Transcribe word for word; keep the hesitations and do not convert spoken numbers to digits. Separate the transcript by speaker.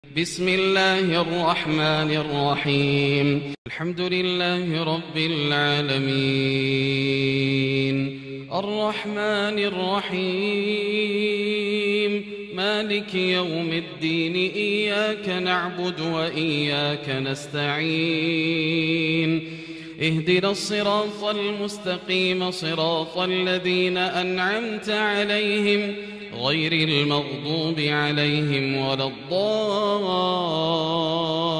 Speaker 1: بسم الله الرحمن الرحيم. الحمد لله رب العالمين، الرحمن الرحيم، مالك يوم الدين، إياك نعبد وإياك نستعين، اهدنا الصراط المستقيم، صراط الذين أنعمت عليهم غير المغضوب عليهم ولا الضالين.